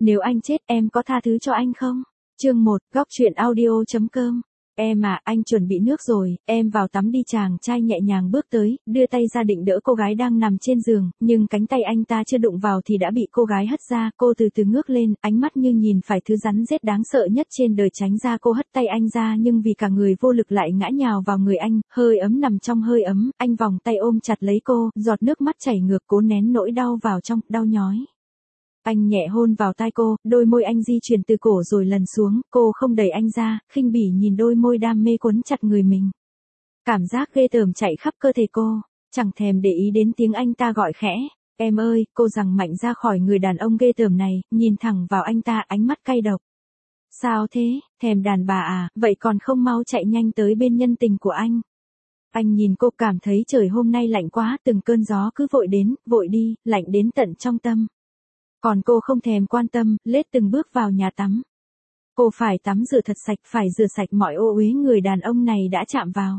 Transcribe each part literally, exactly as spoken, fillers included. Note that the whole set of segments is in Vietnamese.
Nếu anh chết em có tha thứ cho anh không? Chương một, góc truyện audio chấm com. Em à, anh chuẩn bị nước rồi, em vào tắm đi. Chàng trai nhẹ nhàng bước tới, đưa tay ra định đỡ cô gái đang nằm trên giường, nhưng cánh tay anh ta chưa đụng vào thì đã bị cô gái hất ra. Cô từ từ ngước lên, ánh mắt như nhìn phải thứ rắn rết đáng sợ nhất trên đời. Tránh ra, cô hất tay anh ra nhưng vì cả người vô lực lại ngã nhào vào người anh, hơi ấm nằm trong hơi ấm, anh vòng tay ôm chặt lấy cô, giọt nước mắt chảy ngược, cố nén nỗi đau vào trong, đau nhói. Anh nhẹ hôn vào tai cô, đôi môi anh di chuyển từ cổ rồi lần xuống, cô không đẩy anh ra, khinh bỉ nhìn đôi môi đam mê quấn chặt người mình. Cảm giác ghê tởm chạy khắp cơ thể cô, chẳng thèm để ý đến tiếng anh ta gọi khẽ. Em ơi, cô giằng mạnh ra khỏi người đàn ông ghê tởm này, nhìn thẳng vào anh ta, ánh mắt cay độc. Sao thế, thèm đàn bà à, vậy còn không mau chạy nhanh tới bên nhân tình của anh. Anh nhìn cô, cảm thấy trời hôm nay lạnh quá, từng cơn gió cứ vội đến, vội đi, lạnh đến tận trong tâm. Còn cô không thèm quan tâm, lết từng bước vào nhà tắm. Cô phải tắm rửa thật sạch, phải rửa sạch mọi ô uế người đàn ông này đã chạm vào.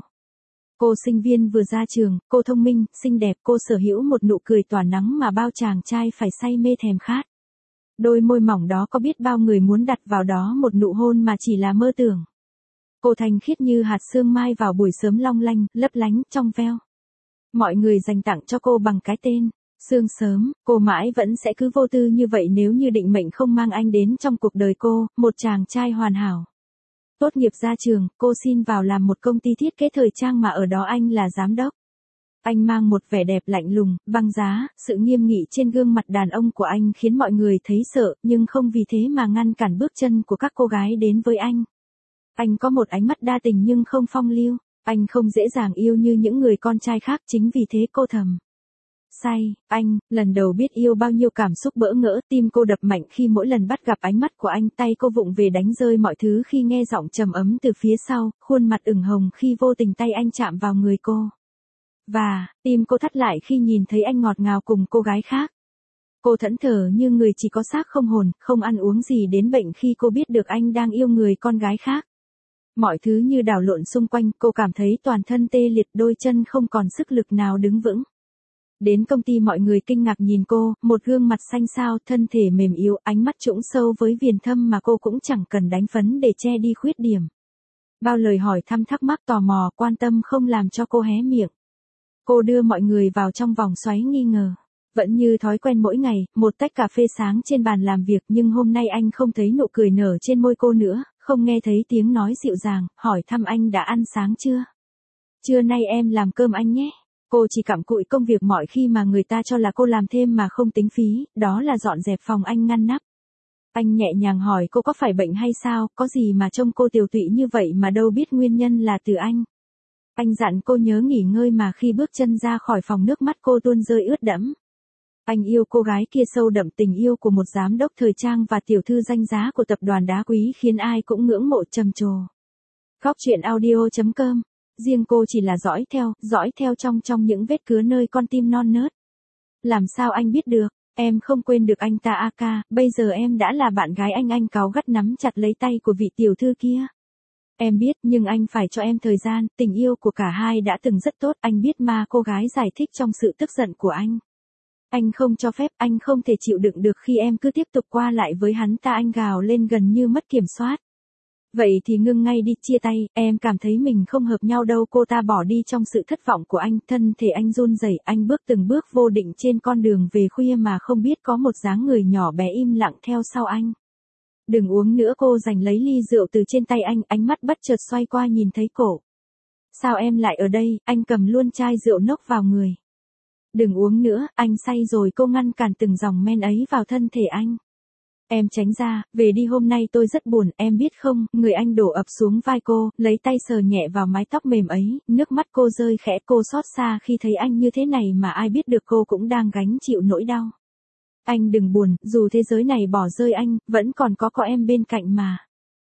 Cô sinh viên vừa ra trường, cô thông minh, xinh đẹp, cô sở hữu một nụ cười tỏa nắng mà bao chàng trai phải say mê thèm khát. Đôi môi mỏng đó có biết bao người muốn đặt vào đó một nụ hôn mà chỉ là mơ tưởng. Cô thanh khiết như hạt sương mai vào buổi sớm, long lanh, lấp lánh, trong veo. Mọi người dành tặng cho cô bằng cái tên Sương Sớm. Cô mãi vẫn sẽ cứ vô tư như vậy nếu như định mệnh không mang anh đến trong cuộc đời cô, một chàng trai hoàn hảo. Tốt nghiệp ra trường, cô xin vào làm một công ty thiết kế thời trang mà ở đó anh là giám đốc. Anh mang một vẻ đẹp lạnh lùng, băng giá, sự nghiêm nghị trên gương mặt đàn ông của anh khiến mọi người thấy sợ, nhưng không vì thế mà ngăn cản bước chân của các cô gái đến với anh. Anh có một ánh mắt đa tình nhưng không phong lưu, anh không dễ dàng yêu như những người con trai khác, chính vì thế cô thầm say. Anh, lần đầu biết yêu bao nhiêu cảm xúc bỡ ngỡ, tim cô đập mạnh khi mỗi lần bắt gặp ánh mắt của anh, tay cô vụng về đánh rơi mọi thứ khi nghe giọng trầm ấm từ phía sau, khuôn mặt ửng hồng khi vô tình tay anh chạm vào người cô. Và, tim cô thắt lại khi nhìn thấy anh ngọt ngào cùng cô gái khác. Cô thẫn thờ như người chỉ có xác không hồn, không ăn uống gì đến bệnh khi cô biết được anh đang yêu người con gái khác. Mọi thứ như đảo lộn xung quanh, cô cảm thấy toàn thân tê liệt, đôi chân không còn sức lực nào đứng vững. Đến công ty mọi người kinh ngạc nhìn cô, một gương mặt xanh xao, thân thể mềm yếu, ánh mắt trũng sâu với viền thâm mà cô cũng chẳng cần đánh phấn để che đi khuyết điểm. Bao lời hỏi thăm, thắc mắc, tò mò, quan tâm không làm cho cô hé miệng. Cô đưa mọi người vào trong vòng xoáy nghi ngờ. Vẫn như thói quen mỗi ngày, một tách cà phê sáng trên bàn làm việc, nhưng hôm nay anh không thấy nụ cười nở trên môi cô nữa, không nghe thấy tiếng nói dịu dàng, hỏi thăm anh đã ăn sáng chưa? Trưa nay em làm cơm anh nhé. Cô chỉ cặm cụi công việc mọi khi mà người ta cho là cô làm thêm mà không tính phí, đó là dọn dẹp phòng. Anh ngăn nắp. Anh nhẹ nhàng hỏi cô có phải bệnh hay sao, có gì mà trông cô tiều tụy như vậy mà đâu biết nguyên nhân là từ anh. Anh dặn cô nhớ nghỉ ngơi mà khi bước chân ra khỏi phòng nước mắt cô tuôn rơi ướt đẫm. Anh yêu cô gái kia sâu đậm, tình yêu của một giám đốc thời trang và tiểu thư danh giá của tập đoàn đá quý khiến ai cũng ngưỡng mộ trầm trồ. Góc truyện audio chấm com. Riêng cô chỉ là dõi theo, dõi theo trong trong những vết cứa nơi con tim non nớt. Làm sao anh biết được, em không quên được anh ta a ca, bây giờ em đã là bạn gái anh. Anh cáu gắt nắm chặt lấy tay của vị tiểu thư kia. Em biết, nhưng anh phải cho em thời gian, tình yêu của cả hai đã từng rất tốt, anh biết mà. Cô gái giải thích trong sự tức giận của anh. Anh không cho phép, anh không thể chịu đựng được khi em cứ tiếp tục qua lại với hắn ta. Anh gào lên gần như mất kiểm soát. Vậy thì ngưng ngay đi, chia tay, em cảm thấy mình không hợp nhau đâu. Cô ta bỏ đi trong sự thất vọng của anh, thân thể anh run rẩy, anh bước từng bước vô định trên con đường về khuya mà không biết có một dáng người nhỏ bé im lặng theo sau anh. Đừng uống nữa, cô giành lấy ly rượu từ trên tay anh, ánh mắt bất chợt xoay qua nhìn thấy cổ. Sao em lại ở đây, anh cầm luôn chai rượu nốc vào người. Đừng uống nữa, anh say rồi. Cô ngăn cản từng dòng men ấy vào thân thể anh. Em tránh ra, về đi, hôm nay tôi rất buồn, em biết không. Người anh đổ ập xuống vai cô, lấy tay sờ nhẹ vào mái tóc mềm ấy, nước mắt cô rơi khẽ. Cô xót xa khi thấy anh như thế này mà ai biết được cô cũng đang gánh chịu nỗi đau. Anh đừng buồn, dù thế giới này bỏ rơi anh, vẫn còn có có em bên cạnh mà.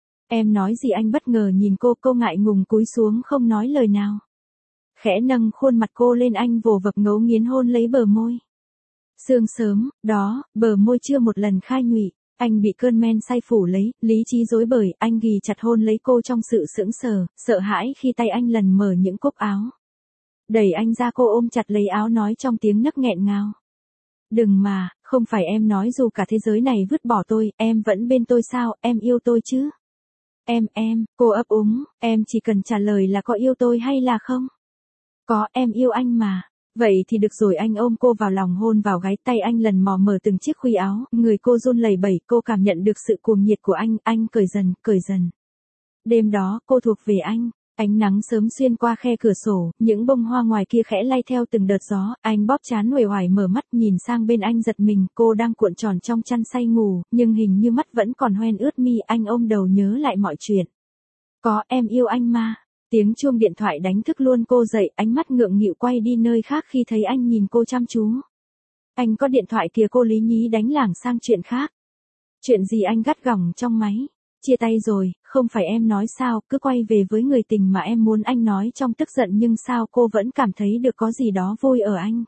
Em nói gì? Anh bất ngờ nhìn cô, cô ngại ngùng cúi xuống không nói lời nào. Khẽ nâng khuôn mặt cô lên, anh vồ vập ngấu nghiến hôn lấy bờ môi. Sương Sớm, đó, bờ môi chưa một lần khai nhụy. Anh bị cơn men say phủ lấy, lý trí rối bời, anh ghì chặt hôn lấy cô trong sự sững sờ, sợ hãi khi tay anh lần mở những cúc áo. Đẩy anh ra, cô ôm chặt lấy áo nói trong tiếng nấc nghẹn ngào. Đừng mà, Không phải em nói dù cả thế giới này vứt bỏ tôi, em vẫn bên tôi sao, em yêu tôi chứ? Em, em, cô ấp úng, em chỉ cần trả lời là có yêu tôi hay là không? Có, em yêu anh mà. Vậy thì được rồi, anh ôm cô vào lòng hôn vào gáy, tay anh lần mò mở từng chiếc khuy áo, người cô run lẩy bẩy, cô cảm nhận được sự cuồng nhiệt của anh, anh cởi dần, cởi dần. Đêm đó, cô thuộc về anh. Ánh nắng sớm xuyên qua khe cửa sổ, những bông hoa ngoài kia khẽ lay theo từng đợt gió, anh bóp trán uể oải mở mắt nhìn sang bên anh giật mình, cô đang cuộn tròn trong chăn say ngủ, nhưng hình như mắt vẫn còn hoen ướt mi, anh ôm đầu nhớ lại mọi chuyện. Có, em yêu anh mà. Tiếng chuông điện thoại đánh thức luôn cô dậy, ánh mắt ngượng nghịu quay đi nơi khác khi thấy anh nhìn cô chăm chú. Anh có điện thoại kìa, cô lý nhí đánh lảng sang chuyện khác. Chuyện gì, anh gắt gỏng trong máy. Chia tay rồi, không phải em nói sao, cứ quay về với người tình mà em muốn, anh nói trong tức giận, nhưng sao cô vẫn cảm thấy được có gì đó vui ở anh.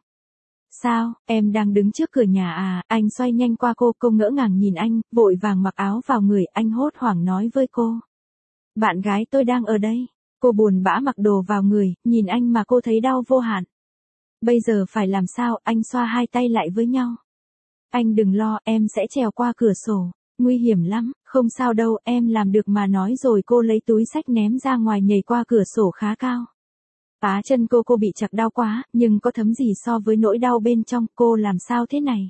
Sao, em đang đứng trước cửa nhà à, anh xoay nhanh qua cô, cô ngỡ ngàng nhìn anh, vội vàng mặc áo vào người, anh hốt hoảng nói với cô. Bạn gái tôi đang ở đây. Cô buồn bã mặc đồ vào người, nhìn anh mà cô thấy đau vô hạn. Bây giờ phải làm sao, anh xoa hai tay lại với nhau. Anh đừng lo, em sẽ trèo qua cửa sổ. Nguy hiểm lắm, không sao đâu, em làm được mà, nói rồi cô lấy túi xách ném ra ngoài, nhảy qua cửa sổ khá cao. Á chân cô cô bị chặt đau quá, nhưng có thấm gì so với nỗi đau bên trong, cô làm sao thế này?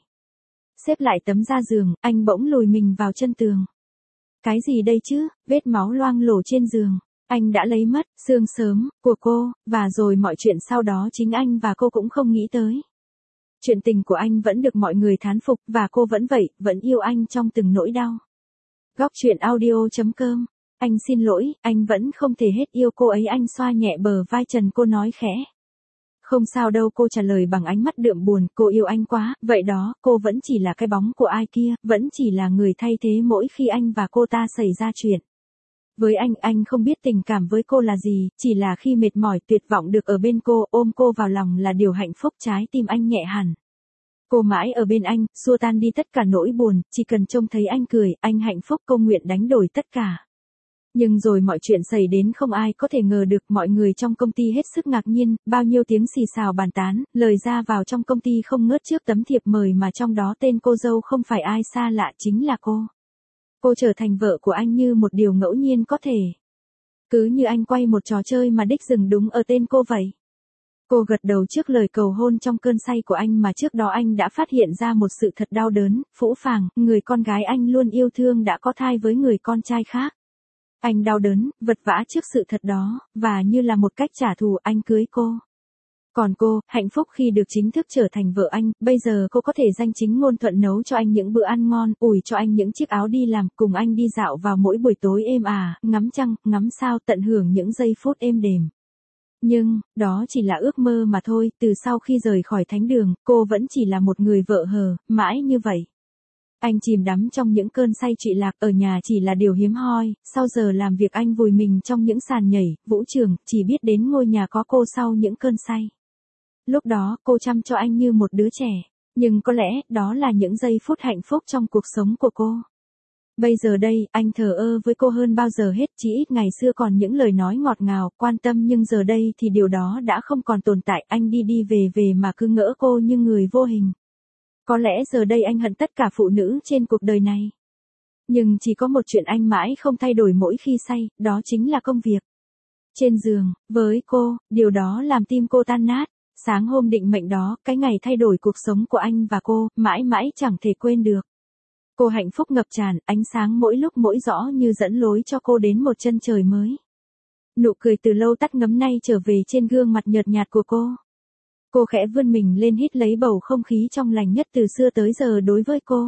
Xếp lại tấm da giường, anh bỗng lùi mình vào chân tường. Cái gì đây chứ, vết máu loang lổ trên giường. Anh đã lấy mất xương sớm của cô, và rồi mọi chuyện sau đó chính anh và cô cũng không nghĩ tới. Chuyện tình của anh vẫn được mọi người thán phục, và cô vẫn vậy, vẫn yêu anh trong từng nỗi đau. Góc truyện audio chấm com. Anh xin lỗi, anh vẫn không thể hết yêu cô ấy, anh xoa nhẹ bờ vai trần cô nói khẽ. Không sao đâu, cô trả lời bằng ánh mắt đượm buồn, cô yêu anh quá, vậy đó, cô vẫn chỉ là cái bóng của ai kia, vẫn chỉ là người thay thế mỗi khi anh và cô ta xảy ra chuyện. Với anh, anh không biết tình cảm với cô là gì, chỉ là khi mệt mỏi tuyệt vọng được ở bên cô, ôm cô vào lòng là điều hạnh phúc, trái tim anh nhẹ hẳn. Cô mãi ở bên anh, xua tan đi tất cả nỗi buồn, chỉ cần trông thấy anh cười, anh hạnh phúc, cô nguyện đánh đổi tất cả. Nhưng rồi mọi chuyện xảy đến không ai có thể ngờ được, mọi người trong công ty hết sức ngạc nhiên, bao nhiêu tiếng xì xào bàn tán, lời ra vào trong công ty không ngớt trước tấm thiệp mời mà trong đó tên cô dâu không phải ai xa lạ, chính là cô. Cô trở thành vợ của anh như một điều ngẫu nhiên có thể. Cứ như anh quay một trò chơi mà đích dừng đúng ở tên cô vậy. Cô gật đầu trước lời cầu hôn trong cơn say của anh, mà trước đó anh đã phát hiện ra một sự thật đau đớn, phũ phàng, người con gái anh luôn yêu thương đã có thai với người con trai khác. Anh đau đớn, vật vã trước sự thật đó, và như là một cách trả thù, anh cưới cô. Còn cô, hạnh phúc khi được chính thức trở thành vợ anh, bây giờ cô có thể danh chính ngôn thuận nấu cho anh những bữa ăn ngon, ủi cho anh những chiếc áo đi làm, cùng anh đi dạo vào mỗi buổi tối êm ả, ngắm trăng, ngắm sao, tận hưởng những giây phút êm đềm. Nhưng, đó chỉ là ước mơ mà thôi, từ sau khi rời khỏi thánh đường, cô vẫn chỉ là một người vợ hờ, mãi như vậy. Anh chìm đắm trong những cơn say trụy lạc, ở nhà chỉ là điều hiếm hoi, sau giờ làm việc anh vùi mình trong những sàn nhảy, vũ trường, chỉ biết đến ngôi nhà có cô sau những cơn say. Lúc đó, cô chăm cho anh như một đứa trẻ, nhưng có lẽ, đó là những giây phút hạnh phúc trong cuộc sống của cô. Bây giờ đây, anh thờ ơ với cô hơn bao giờ hết, chỉ ít ngày xưa còn những lời nói ngọt ngào, quan tâm, nhưng giờ đây thì điều đó đã không còn tồn tại, anh đi đi về về mà cứ ngỡ cô như người vô hình. Có lẽ giờ đây anh hận tất cả phụ nữ trên cuộc đời này. Nhưng chỉ có một chuyện anh mãi không thay đổi mỗi khi say, đó chính là công việc. Trên giường, với cô, điều đó làm tim cô tan nát. Sáng hôm định mệnh đó, cái ngày thay đổi cuộc sống của anh và cô, mãi mãi chẳng thể quên được. Cô hạnh phúc ngập tràn, ánh sáng mỗi lúc mỗi rõ như dẫn lối cho cô đến một chân trời mới. Nụ cười từ lâu tắt ngấm nay trở về trên gương mặt nhợt nhạt của cô. Cô khẽ vươn mình lên hít lấy bầu không khí trong lành nhất từ xưa tới giờ đối với cô.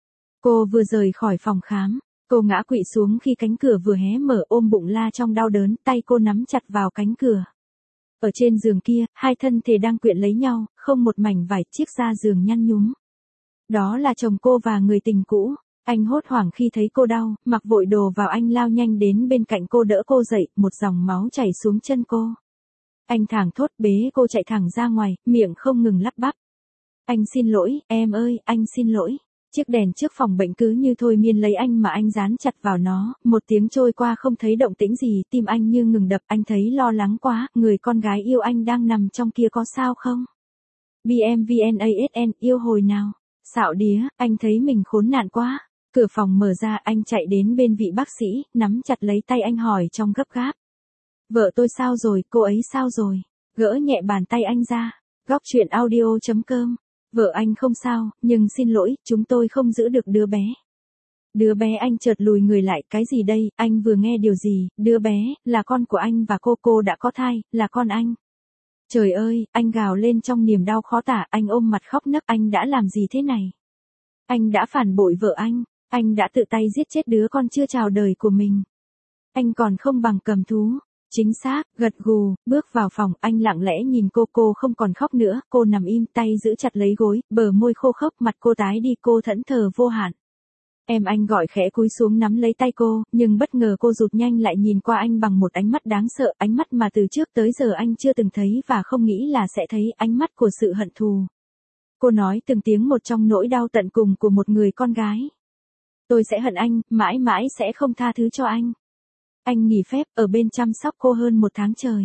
Cô vừa rời khỏi phòng khám, cô ngã quỵ xuống khi cánh cửa vừa hé mở, ôm bụng la trong đau đớn, tay cô nắm chặt vào cánh cửa. Ở trên giường kia, hai thân thể đang quyện lấy nhau, không một mảnh vải, chiếc da giường nhăn nhúm. Đó là chồng cô và người tình cũ. Anh hốt hoảng khi thấy cô đau, mặc vội đồ vào, anh lao nhanh đến bên cạnh cô đỡ cô dậy, một dòng máu chảy xuống chân cô. Anh thảng thốt bế cô chạy thẳng ra ngoài, miệng không ngừng lắp bắp. Anh xin lỗi, em ơi, anh xin lỗi. Chiếc đèn trước phòng bệnh cứ như thôi miên lấy anh mà anh dán chặt vào nó, một tiếng trôi qua không thấy động tĩnh gì, tim anh như ngừng đập, anh thấy lo lắng quá, người con gái yêu anh đang nằm trong kia có sao không? bê em vê en a ét en, yêu hồi nào? Xạo đía, anh thấy mình khốn nạn quá. Cửa phòng mở ra, anh chạy đến bên vị bác sĩ, nắm chặt lấy tay anh hỏi trong gấp gáp. Vợ tôi sao rồi, cô ấy sao rồi? Gỡ nhẹ bàn tay anh ra. Góc chuyện audio chấm com. Vợ anh không sao, nhưng xin lỗi, chúng tôi không giữ được đứa bé. Đứa bé, anh chợt lùi người lại, cái gì đây, anh vừa nghe điều gì, đứa bé, là con của anh và cô, cô đã có thai, là con anh. Trời ơi, anh gào lên trong niềm đau khó tả, anh ôm mặt khóc nấc, anh đã làm gì thế này? Anh đã phản bội vợ anh, anh đã tự tay giết chết đứa con chưa chào đời của mình. Anh còn không bằng cầm thú. Chính xác, gật gù, bước vào phòng, anh lặng lẽ nhìn cô, cô không còn khóc nữa, cô nằm im, tay giữ chặt lấy gối, bờ môi khô khốc, mặt cô tái đi, cô thẫn thờ vô hạn. Em, anh gọi khẽ cúi xuống nắm lấy tay cô, nhưng bất ngờ cô rụt nhanh lại nhìn qua anh bằng một ánh mắt đáng sợ, ánh mắt mà từ trước tới giờ anh chưa từng thấy và không nghĩ là sẽ thấy, ánh mắt của sự hận thù. Cô nói từng tiếng một trong nỗi đau tận cùng của một người con gái. Tôi sẽ hận anh, mãi mãi sẽ không tha thứ cho anh. Anh nghỉ phép, ở bên chăm sóc cô hơn một tháng trời.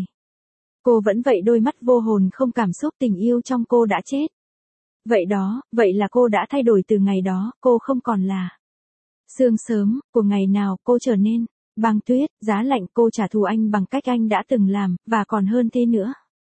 Cô vẫn vậy, đôi mắt vô hồn không cảm xúc, tình yêu trong cô đã chết. Vậy đó, vậy là cô đã thay đổi từ ngày đó, cô không còn là sương sớm, của ngày nào cô trở nên băng tuyết, giá lạnh, cô trả thù anh bằng cách anh đã từng làm, và còn hơn thế nữa.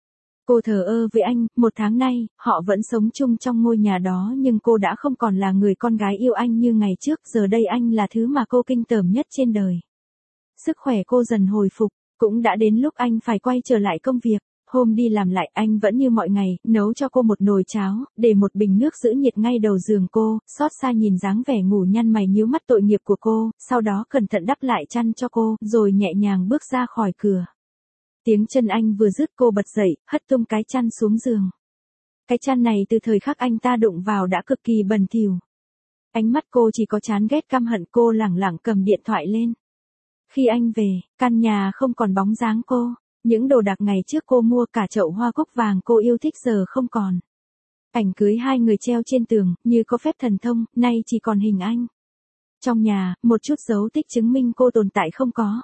Cô thờ ơ với anh, một tháng nay, họ vẫn sống chung trong ngôi nhà đó nhưng cô đã không còn là người con gái yêu anh như ngày trước, giờ đây anh là thứ mà cô kinh tởm nhất trên đời. Sức khỏe cô dần hồi phục, cũng đã đến lúc anh phải quay trở lại công việc. Hôm đi làm lại, anh vẫn như mọi ngày, nấu cho cô một nồi cháo, để một bình nước giữ nhiệt ngay đầu giường cô, xót xa nhìn dáng vẻ ngủ nhăn mày nhíu mắt tội nghiệp của cô, sau đó cẩn thận đắp lại chăn cho cô, rồi nhẹ nhàng bước ra khỏi cửa. Tiếng chân anh vừa dứt, cô bật dậy, hất tung cái chăn xuống giường. Cái chăn này từ thời khắc anh ta đụng vào đã cực kỳ bẩn thỉu. Ánh mắt cô chỉ có chán ghét căm hận, cô lẳng lặng cầm điện thoại lên. Khi anh về, căn nhà không còn bóng dáng cô. Những đồ đạc ngày trước cô mua, cả chậu hoa cúc vàng cô yêu thích giờ không còn. Ảnh cưới hai người treo trên tường, như có phép thần thông, nay chỉ còn hình anh. Trong nhà, một chút dấu tích chứng minh cô tồn tại không có.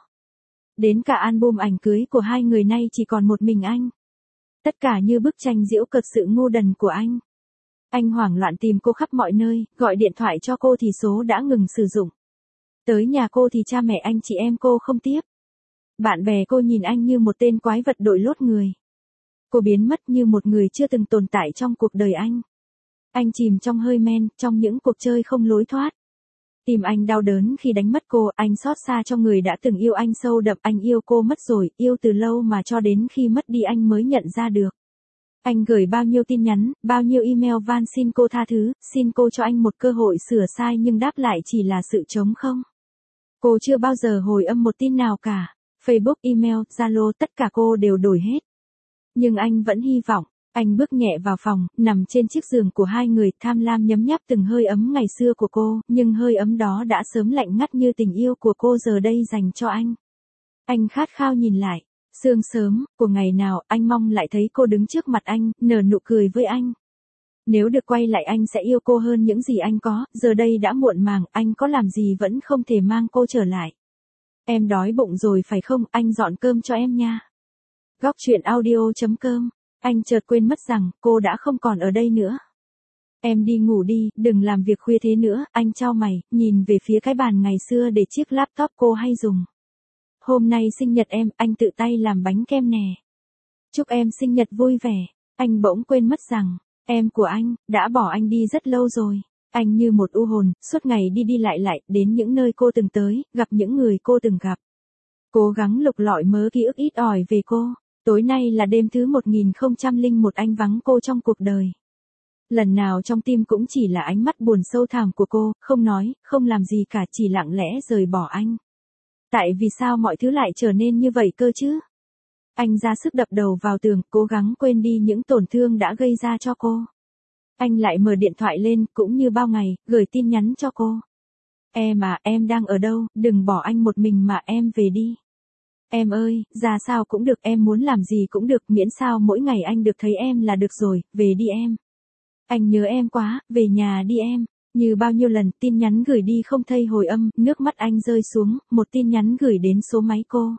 Đến cả album ảnh cưới của hai người nay chỉ còn một mình anh. Tất cả như bức tranh giễu cợt sự ngu đần của anh. Anh hoảng loạn tìm cô khắp mọi nơi, gọi điện thoại cho cô thì số đã ngừng sử dụng. Tới nhà cô thì cha mẹ anh chị em cô không tiếp. Bạn bè cô nhìn anh như một tên quái vật đội lốt người. Cô biến mất như một người chưa từng tồn tại trong cuộc đời anh. Anh chìm trong hơi men, trong những cuộc chơi không lối thoát. Tim anh đau đớn khi đánh mất cô, anh xót xa cho người đã từng yêu anh sâu đậm, anh yêu cô mất rồi, yêu từ lâu mà cho đến khi mất đi anh mới nhận ra được. Anh gửi bao nhiêu tin nhắn, bao nhiêu email van xin cô tha thứ, xin cô cho anh một cơ hội sửa sai nhưng đáp lại chỉ là sự trống không. Cô chưa bao giờ hồi âm một tin nào cả. Facebook, email, Zalo, tất cả cô đều đổi hết. Nhưng anh vẫn hy vọng. Anh bước nhẹ vào phòng, nằm trên chiếc giường của hai người, tham lam nhấm nháp từng hơi ấm ngày xưa của cô, nhưng hơi ấm đó đã sớm lạnh ngắt như tình yêu của cô giờ đây dành cho anh. Anh khát khao nhìn lại. Sương sớm, của ngày nào, anh mong lại thấy cô đứng trước mặt anh, nở nụ cười với anh. Nếu được quay lại anh sẽ yêu cô hơn những gì anh có, giờ đây đã muộn màng, anh có làm gì vẫn không thể mang cô trở lại. Em đói bụng rồi phải không, anh dọn cơm cho em nha. Góc chuyện audio chấm com. Anh chợt quên mất rằng, cô đã không còn ở đây nữa. Em đi ngủ đi, đừng làm việc khuya thế nữa, anh chau mày, nhìn về phía cái bàn ngày xưa để chiếc laptop cô hay dùng. Hôm nay sinh nhật em, anh tự tay làm bánh kem nè. Chúc em sinh nhật vui vẻ. Anh bỗng quên mất rằng, em của anh, đã bỏ anh đi rất lâu rồi. Anh như một u hồn, suốt ngày đi đi lại lại, đến những nơi cô từng tới, gặp những người cô từng gặp. Cố gắng lục lọi mớ ký ức ít ỏi về cô. Tối nay là đêm thứ một nghìn không trăm lẻ một anh vắng cô trong cuộc đời. Lần nào trong tim cũng chỉ là ánh mắt buồn sâu thẳm của cô, không nói, không làm gì cả, chỉ lặng lẽ rời bỏ anh. Tại vì sao mọi thứ lại trở nên như vậy cơ chứ? Anh ra sức đập đầu vào tường, cố gắng quên đi những tổn thương đã gây ra cho cô. Anh lại mở điện thoại lên, cũng như bao ngày, gửi tin nhắn cho cô. Em à, em đang ở đâu, đừng bỏ anh một mình mà em về đi. Em ơi, ra sao cũng được, em muốn làm gì cũng được, miễn sao mỗi ngày anh được thấy em là được rồi, về đi em. Anh nhớ em quá, về nhà đi em. Như bao nhiêu lần, tin nhắn gửi đi không thấy hồi âm, nước mắt anh rơi xuống, một tin nhắn gửi đến số máy cô.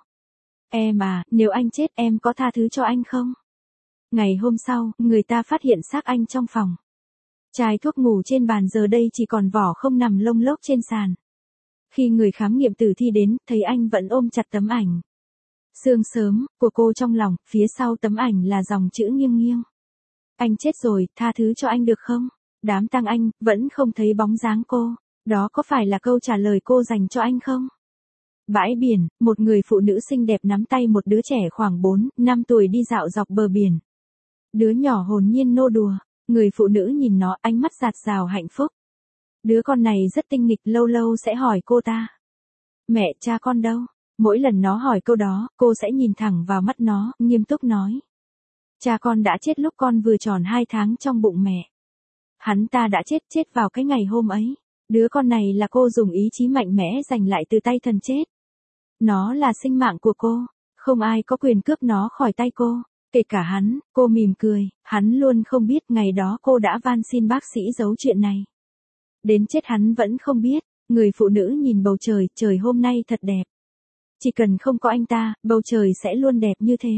Em à, nếu anh chết em có tha thứ cho anh không? Ngày hôm sau, người ta phát hiện xác anh trong phòng. Chai thuốc ngủ trên bàn giờ đây chỉ còn vỏ không nằm lông lốc trên sàn. Khi người khám nghiệm tử thi đến, thấy anh vẫn ôm chặt tấm ảnh sương sớm của cô trong lòng, phía sau tấm ảnh là dòng chữ nghiêng nghiêng. Anh chết rồi, tha thứ cho anh được không? Đám tang anh, vẫn không thấy bóng dáng cô. Đó có phải là câu trả lời cô dành cho anh không? Bãi biển, một người phụ nữ xinh đẹp nắm tay một đứa trẻ khoảng bốn, năm tuổi đi dạo dọc bờ biển. Đứa nhỏ hồn nhiên nô đùa, người phụ nữ nhìn nó ánh mắt dạt dào hạnh phúc. Đứa con này rất tinh nghịch, lâu lâu sẽ hỏi cô ta. Mẹ, cha con đâu? Mỗi lần nó hỏi câu đó, cô sẽ nhìn thẳng vào mắt nó, nghiêm túc nói. Cha con đã chết lúc con vừa tròn hai tháng trong bụng mẹ. Hắn ta đã chết, chết vào cái ngày hôm ấy. Đứa con này là cô dùng ý chí mạnh mẽ giành lại từ tay thần chết. Nó là sinh mạng của cô, không ai có quyền cướp nó khỏi tay cô, kể cả hắn. Cô mỉm cười, hắn luôn không biết ngày đó cô đã van xin bác sĩ giấu chuyện này. Đến chết hắn vẫn không biết. Người phụ nữ nhìn bầu trời, trời hôm nay thật đẹp. Chỉ cần không có anh ta, bầu trời sẽ luôn đẹp như thế.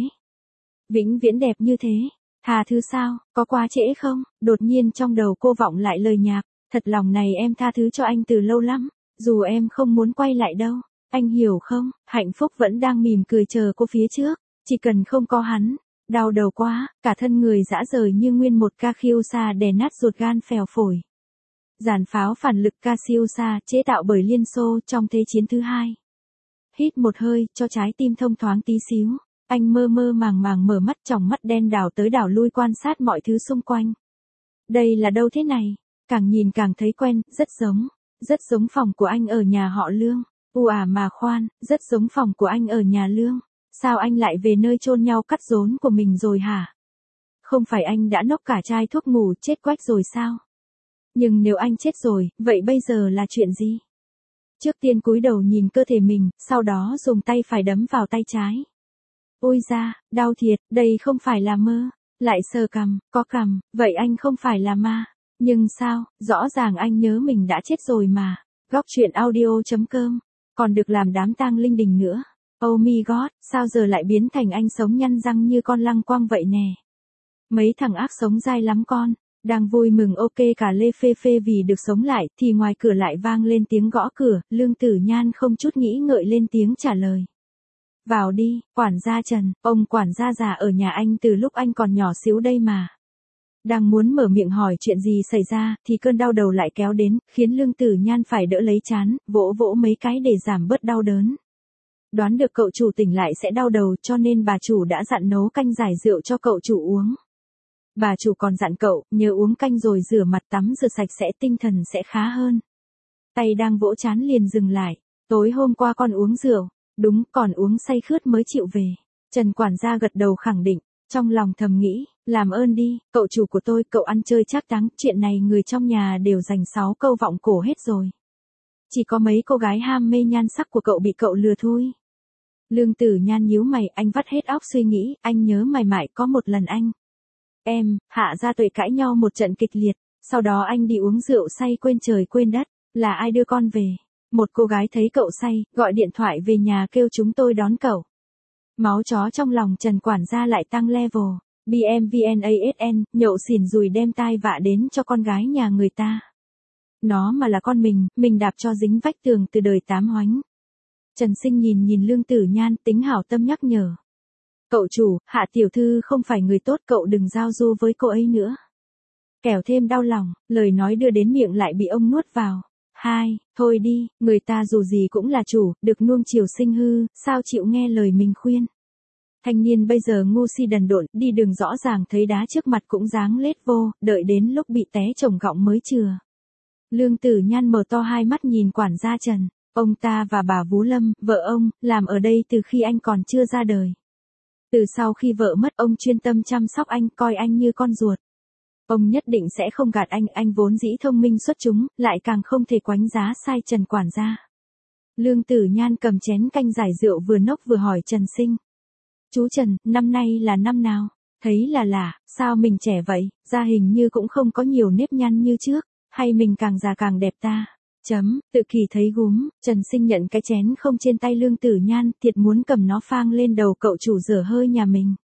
Vĩnh viễn đẹp như thế. Tha thứ sao, có quá trễ không? Đột nhiên trong đầu cô vọng lại lời nhạc. Thật lòng này em tha thứ cho anh từ lâu lắm. Dù em không muốn quay lại đâu. Anh hiểu không, hạnh phúc vẫn đang mỉm cười chờ cô phía trước. Chỉ cần không có hắn. Đau đầu quá, cả thân người dã rời như nguyên một Katyusha đè nát ruột gan phèo phổi. Giàn pháo phản lực Katyusha chế tạo bởi Liên Xô trong Thế chiến thứ hai. Hít một hơi, cho trái tim thông thoáng tí xíu. Anh mơ mơ màng màng mở mắt, tròng mắt đen đảo tới đảo lui quan sát mọi thứ xung quanh. Đây là đâu thế này? Càng nhìn càng thấy quen, rất giống. Rất giống phòng của anh ở nhà họ Lương. U à mà khoan, rất giống phòng của anh ở nhà Lương. Sao anh lại về nơi chôn nhau cắt rốn của mình rồi hả? Không phải anh đã nốc cả chai thuốc ngủ chết quách rồi sao? Nhưng nếu anh chết rồi, vậy bây giờ là chuyện gì? Trước tiên cúi đầu nhìn cơ thể mình, sau đó dùng tay phải đấm vào tay trái. Ôi da, đau thiệt, đây không phải là mơ. Lại sờ cằm, có cằm, vậy anh không phải là ma. Nhưng sao, rõ ràng anh nhớ mình đã chết rồi mà. Góc truyện audio chấm com, còn được làm đám tang linh đình nữa. Oh my god, sao giờ lại biến thành anh sống nhăn răng như con lăng quang vậy nè. Mấy thằng ác sống dai lắm con. Đang vui mừng ok cả lê phê phê vì được sống lại, thì ngoài cửa lại vang lên tiếng gõ cửa. Lương Tử Nhan không chút nghĩ ngợi lên tiếng trả lời. Vào đi, quản gia Trần, ông quản gia già ở nhà anh từ lúc anh còn nhỏ xíu đây mà. Đang muốn mở miệng hỏi chuyện gì xảy ra, thì cơn đau đầu lại kéo đến, khiến Lương Tử Nhan phải đỡ lấy trán, vỗ vỗ mấy cái để giảm bớt đau đớn. Đoán được cậu chủ tỉnh lại sẽ đau đầu, cho nên bà chủ đã dặn nấu canh giải rượu cho cậu chủ uống. Bà chủ còn dặn cậu, nhớ uống canh rồi rửa mặt tắm rửa sạch sẽ tinh thần sẽ khá hơn. Tay đang vỗ trán liền dừng lại. Tối hôm qua con uống rượu. Đúng, còn uống say khướt mới chịu về. Trần quản gia gật đầu khẳng định. Trong lòng thầm nghĩ, làm ơn đi, cậu chủ của tôi, cậu ăn chơi trác táng. Chuyện này người trong nhà đều dành sáu câu vọng cổ hết rồi. Chỉ có mấy cô gái ham mê nhan sắc của cậu bị cậu lừa thôi. Lương Tử Nhan nhíu mày, anh vắt hết óc suy nghĩ. Anh nhớ mày mãi có một lần anh Em, Hạ Gia Tuệ cãi nhau một trận kịch liệt, sau đó anh đi uống rượu say quên trời quên đất, là ai đưa con về? Một cô gái thấy cậu say, gọi điện thoại về nhà kêu chúng tôi đón cậu. Máu chó trong lòng Trần quản gia lại tăng level, bê em vê en a ét en, nhậu xỉn rùi đem tai vạ đến cho con gái nhà người ta. Nó mà là con mình, mình đạp cho dính vách tường từ đời tám hoánh. Trần Sinh nhìn nhìn Lương Tử Nhan, tính hảo tâm nhắc nhở. Cậu chủ, Hạ tiểu thư không phải người tốt, cậu đừng giao du với cô ấy nữa. Kẻo thêm đau lòng, lời nói đưa đến miệng lại bị ông nuốt vào. Hai, thôi đi, người ta dù gì cũng là chủ, được nuông chiều sinh hư, sao chịu nghe lời mình khuyên. Thanh niên bây giờ ngu si đần độn, đi đường rõ ràng thấy đá trước mặt cũng dáng lết vô, đợi đến lúc bị té chồng gọng mới chừa. Lương Tử Nhan mở to hai mắt nhìn quản gia Trần, ông ta và bà Vú Lâm, vợ ông, làm ở đây từ khi anh còn chưa ra đời. Từ sau khi vợ mất, ông chuyên tâm chăm sóc anh, coi anh như con ruột. Ông nhất định sẽ không gạt anh, anh vốn dĩ thông minh xuất chúng, lại càng không thể quánh giá sai Trần quản gia. Lương Tử Nhan cầm chén canh giải rượu vừa nốc vừa hỏi Trần Sinh. Chú Trần, năm nay là năm nào? Thấy là lạ, sao mình trẻ vậy, da hình như cũng không có nhiều nếp nhăn như trước, hay mình càng già càng đẹp ta? Chấm, tự kỳ thấy gúm, Trần Sinh nhận cái chén không trên tay Lương Tử Nhan, thiệt muốn cầm nó phang lên đầu cậu chủ dở hơi nhà mình.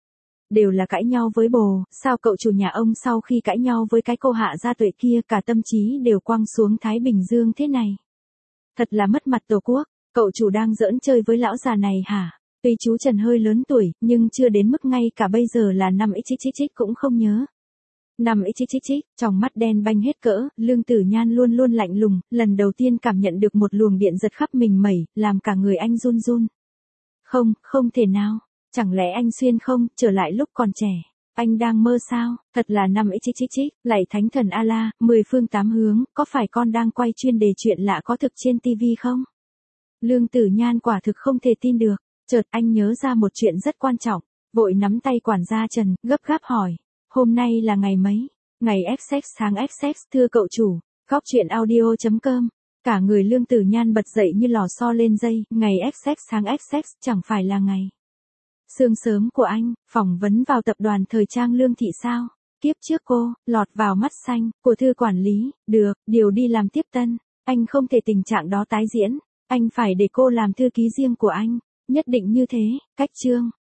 Đều là cãi nhau với bồ, sao cậu chủ nhà ông sau khi cãi nhau với cái cô Hạ Gia Tuệ kia cả tâm trí đều quăng xuống Thái Bình Dương thế này. Thật là mất mặt tổ quốc, cậu chủ đang giỡn chơi với lão già này hả? Tuy chú Trần hơi lớn tuổi, nhưng chưa đến mức ngay cả bây giờ là năm x x x cũng không nhớ. Năm x x x, trong mắt đen banh hết cỡ, Lương Tử Nhan luôn luôn lạnh lùng, lần đầu tiên cảm nhận được một luồng điện giật khắp mình mẩy, làm cả người anh run run. Không, không thể nào, chẳng lẽ anh xuyên không, trở lại lúc còn trẻ. Anh đang mơ sao, thật là năm x x x, lạy thánh thần A-la, mười phương tám hướng, có phải con đang quay chuyên đề chuyện lạ có thực trên tivi không? Lương Tử Nhan quả thực không thể tin được, chợt anh nhớ ra một chuyện rất quan trọng, vội nắm tay quản gia Trần, gấp gáp hỏi, hôm nay là ngày mấy? Ngày Essex tháng Essex thưa cậu chủ, góc chuyện audio chấm com. Cả người Lương Tử Nhan bật dậy như lò xo lên dây, ngày Essex tháng Essex chẳng phải là ngày sương sớm của anh, phỏng vấn vào tập đoàn thời trang Lương Thị sao? Kiếp trước cô, lọt vào mắt xanh, của thư quản lý, được, điều đi làm tiếp tân, anh không thể tình trạng đó tái diễn, anh phải để cô làm thư ký riêng của anh, nhất định như thế, cách chương.